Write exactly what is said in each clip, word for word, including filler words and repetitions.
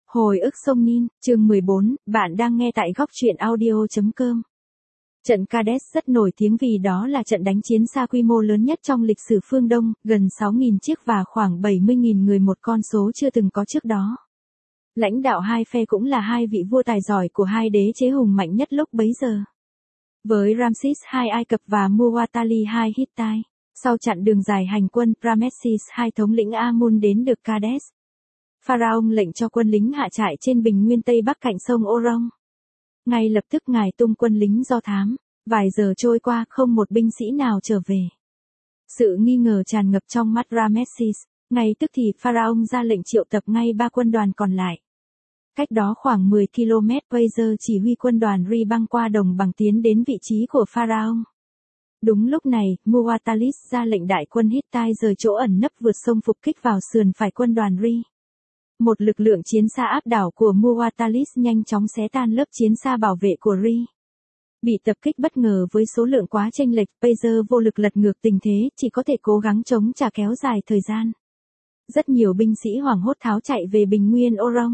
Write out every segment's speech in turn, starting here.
Hồi ức sông Nin, chương mười bốn, bạn đang nghe tại góc truyện audio chấm com. Trận Kadesh rất nổi tiếng vì đó là trận đánh chiến xa quy mô lớn nhất trong lịch sử phương Đông, gần sáu nghìn chiếc và khoảng bảy mươi nghìn người, một con số chưa từng có trước đó. Lãnh đạo hai phe cũng là hai vị vua tài giỏi của hai đế chế hùng mạnh nhất lúc bấy giờ. Với Ramses đệ nhị Ai Cập và Muwatalli đệ nhị Hittite, sau chặng đường dài hành quân, Ramesses đệ nhị thống lĩnh Amun đến được Kadesh. Pharaoh lệnh cho quân lính hạ trại trên bình nguyên tây bắc cạnh sông Orong. Ngay lập tức ngài tung quân lính do thám, vài giờ trôi qua không một binh sĩ nào trở về. Sự nghi ngờ tràn ngập trong mắt Ramesses, ngay tức thì Pharaoh ra lệnh triệu tập ngay ba quân đoàn còn lại. Cách đó khoảng mười ki lô mét, Pazer chỉ huy quân đoàn Ri băng qua đồng bằng tiến đến vị trí của Pharaoh. Đúng lúc này, Muwatallis ra lệnh đại quân Hittite rời chỗ ẩn nấp vượt sông phục kích vào sườn phải quân đoàn Ri. Một lực lượng chiến xa áp đảo của Muwatallis nhanh chóng xé tan lớp chiến xa bảo vệ của Ri. Bị tập kích bất ngờ với số lượng quá chênh lệch, Pazer vô lực lật ngược tình thế, chỉ có thể cố gắng chống trả kéo dài thời gian. Rất nhiều binh sĩ hoảng hốt tháo chạy về bình nguyên Orong.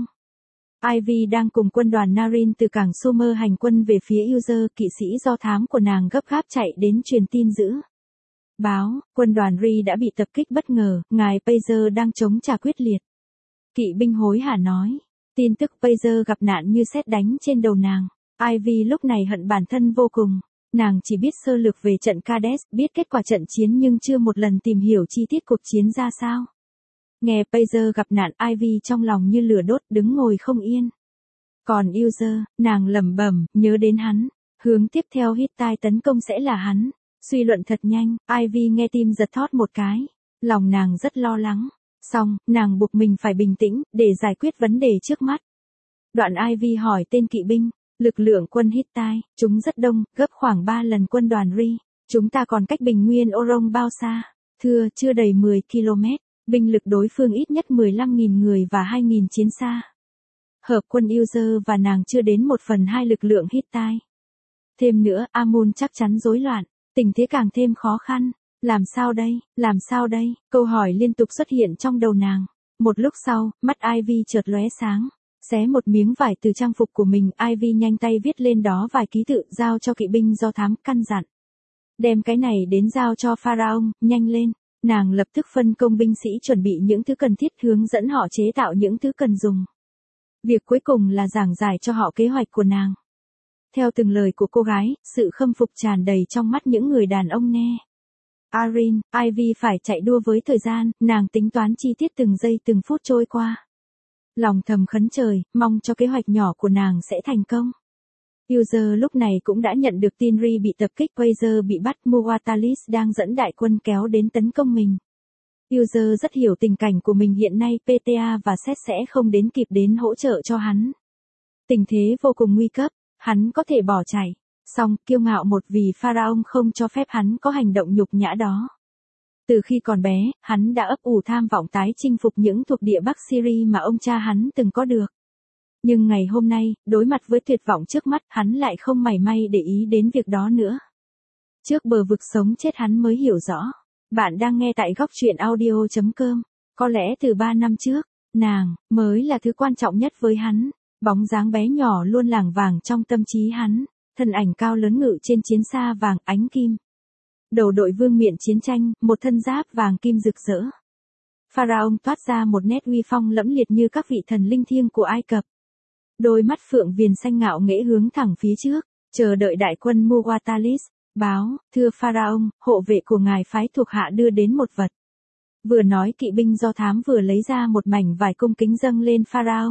Ivy đang cùng quân đoàn Narin từ cảng Sumer hành quân về phía User, kỵ sĩ do thám của nàng gấp gáp chạy đến truyền tin dữ. Báo, quân đoàn Ri đã bị tập kích bất ngờ, ngài Pazer đang chống trả quyết liệt. Kỵ binh hối hả nói, tin tức Pazer gặp nạn như sét đánh trên đầu nàng. Ivy lúc này hận bản thân vô cùng, nàng chỉ biết sơ lược về trận Kadesh, biết kết quả trận chiến nhưng chưa một lần tìm hiểu chi tiết cuộc chiến ra sao. Nghe Pazer gặp nạn, Ivy trong lòng như lửa đốt, đứng ngồi không yên. Còn User, nàng lẩm bẩm, nhớ đến hắn, hướng tiếp theo Hittite tấn công sẽ là hắn. Suy luận thật nhanh, Ivy nghe tim giật thót một cái, lòng nàng rất lo lắng. Xong, nàng buộc mình phải bình tĩnh, để giải quyết vấn đề trước mắt. Đoạn Ivy hỏi tên kỵ binh, lực lượng quân Hittite, chúng rất đông, gấp khoảng ba lần quân đoàn Ri. Chúng ta còn cách bình nguyên Orong bao xa? Thưa, chưa đầy mười ki lô mét, binh lực đối phương ít nhất mười lăm nghìn người và hai nghìn chiến xa. Hợp quân User và nàng chưa đến một phần hai lực lượng Hittite. Thêm nữa, Amun chắc chắn rối loạn, tình thế càng thêm khó khăn. Làm sao đây, làm sao đây, câu hỏi liên tục xuất hiện trong đầu nàng. Một lúc sau, mắt Ivy chợt lóe sáng. Xé một miếng vải từ trang phục của mình, Ivy nhanh tay viết lên đó vài ký tự, giao cho kỵ binh do thám, căn dặn. Đem cái này đến giao cho Pharaoh, nhanh lên. Nàng lập tức phân công binh sĩ chuẩn bị những thứ cần thiết, hướng dẫn họ chế tạo những thứ cần dùng. Việc cuối cùng là giảng giải cho họ kế hoạch của nàng. Theo từng lời của cô gái, sự khâm phục tràn đầy trong mắt những người đàn ông nghe. Arin, Ivy phải chạy đua với thời gian, nàng tính toán chi tiết từng giây từng phút trôi qua. Lòng thầm khấn trời, mong cho kế hoạch nhỏ của nàng sẽ thành công. User lúc này cũng đã nhận được tin Ri bị tập kích, Pazer bị bắt, Muwatallis đang dẫn đại quân kéo đến tấn công mình. User rất hiểu tình cảnh của mình hiện nay, pê tê a và Set sẽ không đến kịp đến hỗ trợ cho hắn. Tình thế vô cùng nguy cấp, hắn có thể bỏ chạy. Song, kiêu ngạo một vì Pharaoh không cho phép hắn có hành động nhục nhã đó. Từ khi còn bé, hắn đã ấp ủ tham vọng tái chinh phục những thuộc địa Bắc Syria mà ông cha hắn từng có được. Nhưng ngày hôm nay, đối mặt với tuyệt vọng trước mắt, hắn lại không mảy may để ý đến việc đó nữa. Trước bờ vực sống chết hắn mới hiểu rõ. Bạn đang nghe tại góc truyện audio chấm com. Có lẽ từ ba năm trước, nàng mới là thứ quan trọng nhất với hắn. Bóng dáng bé nhỏ luôn lảng vảng trong tâm trí hắn. Thân ảnh cao lớn ngự trên chiến xa vàng ánh kim. Đầu đội vương miện chiến tranh, một thân giáp vàng kim rực rỡ. Pharaoh toát ra một nét uy phong lẫm liệt như các vị thần linh thiêng của Ai Cập. Đôi mắt phượng viền xanh ngạo nghễ hướng thẳng phía trước, chờ đợi đại quân Muwatallis. Báo, thưa Pharaoh, hộ vệ của ngài phái thuộc hạ đưa đến một vật. Vừa nói, kỵ binh do thám vừa lấy ra một mảnh vải cung kính dâng lên Pharaoh.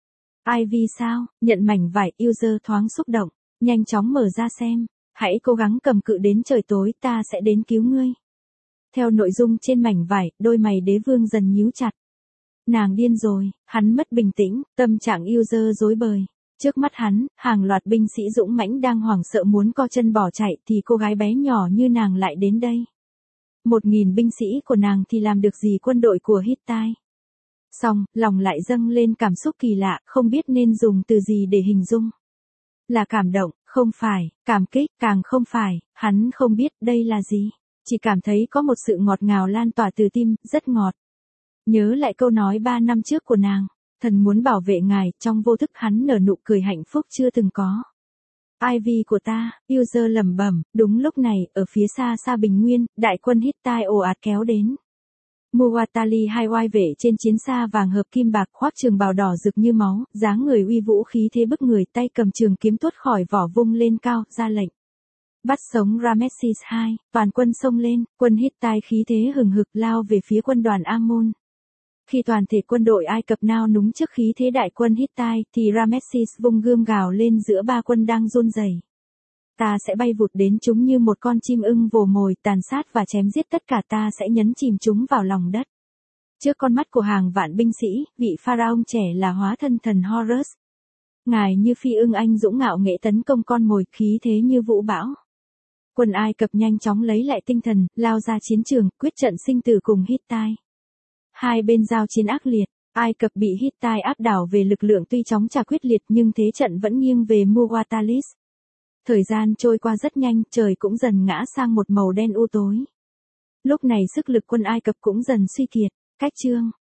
Ivy sao, nhận mảnh vải, User thoáng xúc động. Nhanh chóng mở ra xem, hãy cố gắng cầm cự đến trời tối, ta sẽ đến cứu ngươi. Theo nội dung trên mảnh vải, đôi mày đế vương dần nhíu chặt. Nàng điên rồi, hắn mất bình tĩnh, tâm trạng User rối bời. Trước mắt hắn, hàng loạt binh sĩ dũng mãnh đang hoảng sợ muốn co chân bỏ chạy, thì cô gái bé nhỏ như nàng lại đến đây. Một nghìn binh sĩ của nàng thì làm được gì quân đội của Hittite? Xong, lòng lại dâng lên cảm xúc kỳ lạ, không biết nên dùng từ gì để hình dung. Là cảm động, không phải, cảm kích, càng không phải, hắn không biết đây là gì. Chỉ cảm thấy có một sự ngọt ngào lan tỏa từ tim, rất ngọt. Nhớ lại câu nói ba năm trước của nàng, Thần muốn bảo vệ ngài, trong vô thức hắn nở nụ cười hạnh phúc chưa từng có. Ivy của ta, User lẩm bẩm, đúng lúc này, ở phía xa xa bình nguyên, đại quân Hittite ồ ạt kéo đến. Muwatalli hai oai vệ trên chiến xa vàng hợp kim bạc khoác trường bào đỏ rực như máu, dáng người uy vũ khí thế bức người, tay cầm trường kiếm tuốt khỏi vỏ vung lên cao, ra lệnh. Bắt sống Ramesses hai, toàn quân xông lên, quân Hittite khí thế hừng hực lao về phía quân đoàn Ammon. Khi toàn thể quân đội Ai Cập nao núng trước khí thế đại quân Hittite, thì Ramesses vung gươm gào lên giữa ba quân đang run rẩy. Ta sẽ bay vụt đến chúng như một con chim ưng vồ mồi, tàn sát và chém giết tất cả, ta sẽ nhấn chìm chúng vào lòng đất. Trước con mắt của hàng vạn binh sĩ, vị pharaoh trẻ là hóa thân thần Horus. Ngài như phi ưng anh dũng ngạo nghệ tấn công con mồi, khí thế như vũ bão. Quân Ai Cập nhanh chóng lấy lại tinh thần, lao ra chiến trường, quyết trận sinh tử cùng Hittite. Hai bên giao chiến ác liệt, Ai Cập bị Hittite áp đảo về lực lượng, tuy chóng trả quyết liệt nhưng thế trận vẫn nghiêng về Muwatallis. Thời gian trôi qua rất nhanh, trời cũng dần ngã sang một màu đen u tối. Lúc này sức lực quân Ai Cập cũng dần suy kiệt, cách chương.